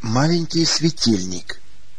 Маленький светильник.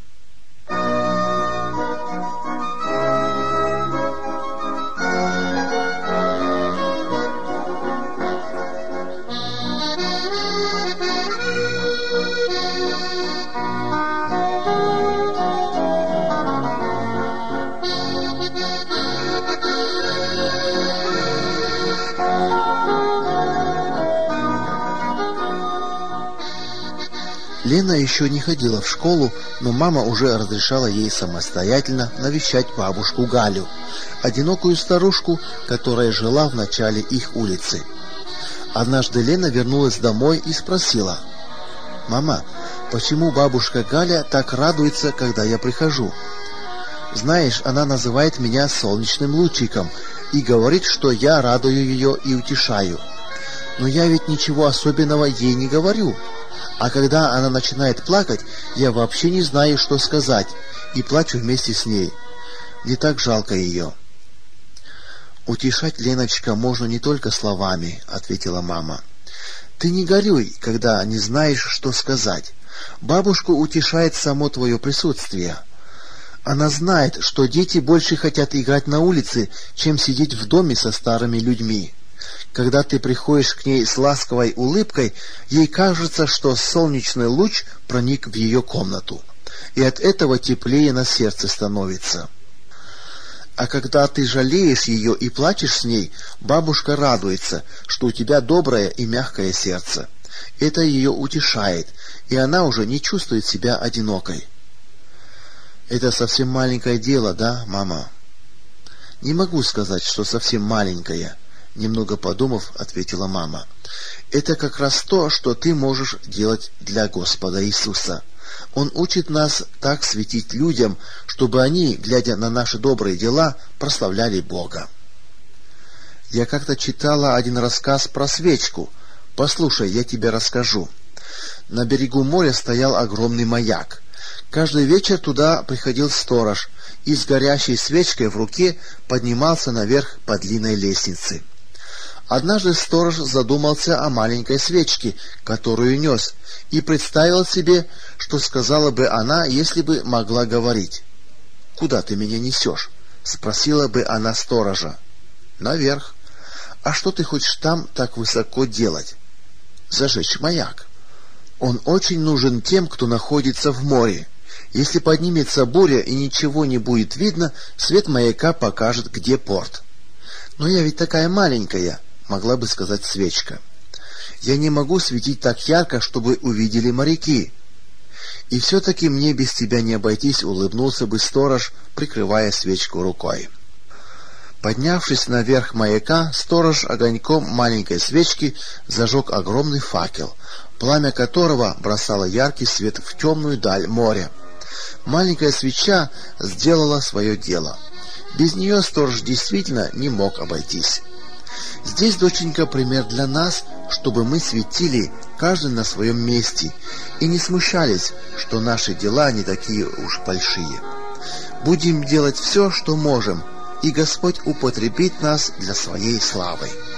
Лена еще не ходила в школу, но мама уже разрешала ей самостоятельно навещать бабушку Галю, одинокую старушку, которая жила в начале их улицы. Однажды Лена вернулась домой и спросила: «Мама, почему бабушка Галя так радуется, когда я прихожу? Знаешь, она называет меня солнечным лучиком и говорит, что я радую ее и утешаю. Но я ведь ничего особенного ей не говорю. А когда она начинает плакать, я вообще не знаю, что сказать, и плачу вместе с ней. Мне так жалко ее». «Утешать, Леночка, можно не только словами», — ответила мама. «Ты не горюй, когда не знаешь, что сказать. Бабушку утешает само твое присутствие. Она знает, что дети больше хотят играть на улице, чем сидеть в доме со старыми людьми. Когда ты приходишь к ней с ласковой улыбкой, ей кажется, что солнечный луч проник в ее комнату, и от этого теплее на сердце становится. А когда ты жалеешь ее и плачешь с ней, бабушка радуется, что у тебя доброе и мягкое сердце. Это ее утешает, и она уже не чувствует себя одинокой». «Это совсем маленькое дело, да, мама?» «Не могу сказать, что совсем маленькое», — немного подумав, ответила мама. «Это как раз то, что ты можешь делать для Господа Иисуса. Он учит нас так светить людям, чтобы они, глядя на наши добрые дела, прославляли Бога. Я как-то читала один рассказ про свечку. Послушай, я тебе расскажу. На берегу моря стоял огромный маяк. Каждый вечер туда приходил сторож и с горящей свечкой в руке поднимался наверх по длинной лестнице. Однажды сторож задумался о маленькой свечке, которую нес, и представил себе, что сказала бы она, если бы могла говорить. «Куда ты меня несешь?» — спросила бы она сторожа. «Наверх». «А что ты хочешь там так высоко делать?» «Зажечь маяк. Он очень нужен тем, кто находится в море. Если поднимется буря и ничего не будет видно, свет маяка покажет, где порт». «Но я ведь такая маленькая», — могла бы сказать свечка. «Я не могу светить так ярко, чтобы увидели моряки». «И все-таки мне без тебя не обойтись», — улыбнулся бы сторож, прикрывая свечку рукой. Поднявшись наверх маяка, сторож огоньком маленькой свечки зажег огромный факел, пламя которого бросало яркий свет в темную даль моря. Маленькая свеча сделала свое дело. Без нее сторож действительно не мог обойтись. Здесь, доченька, пример для нас, чтобы мы светили каждый на своем месте и не смущались, что наши дела не такие уж большие. Будем делать все, что можем, и Господь употребит нас для своей славы.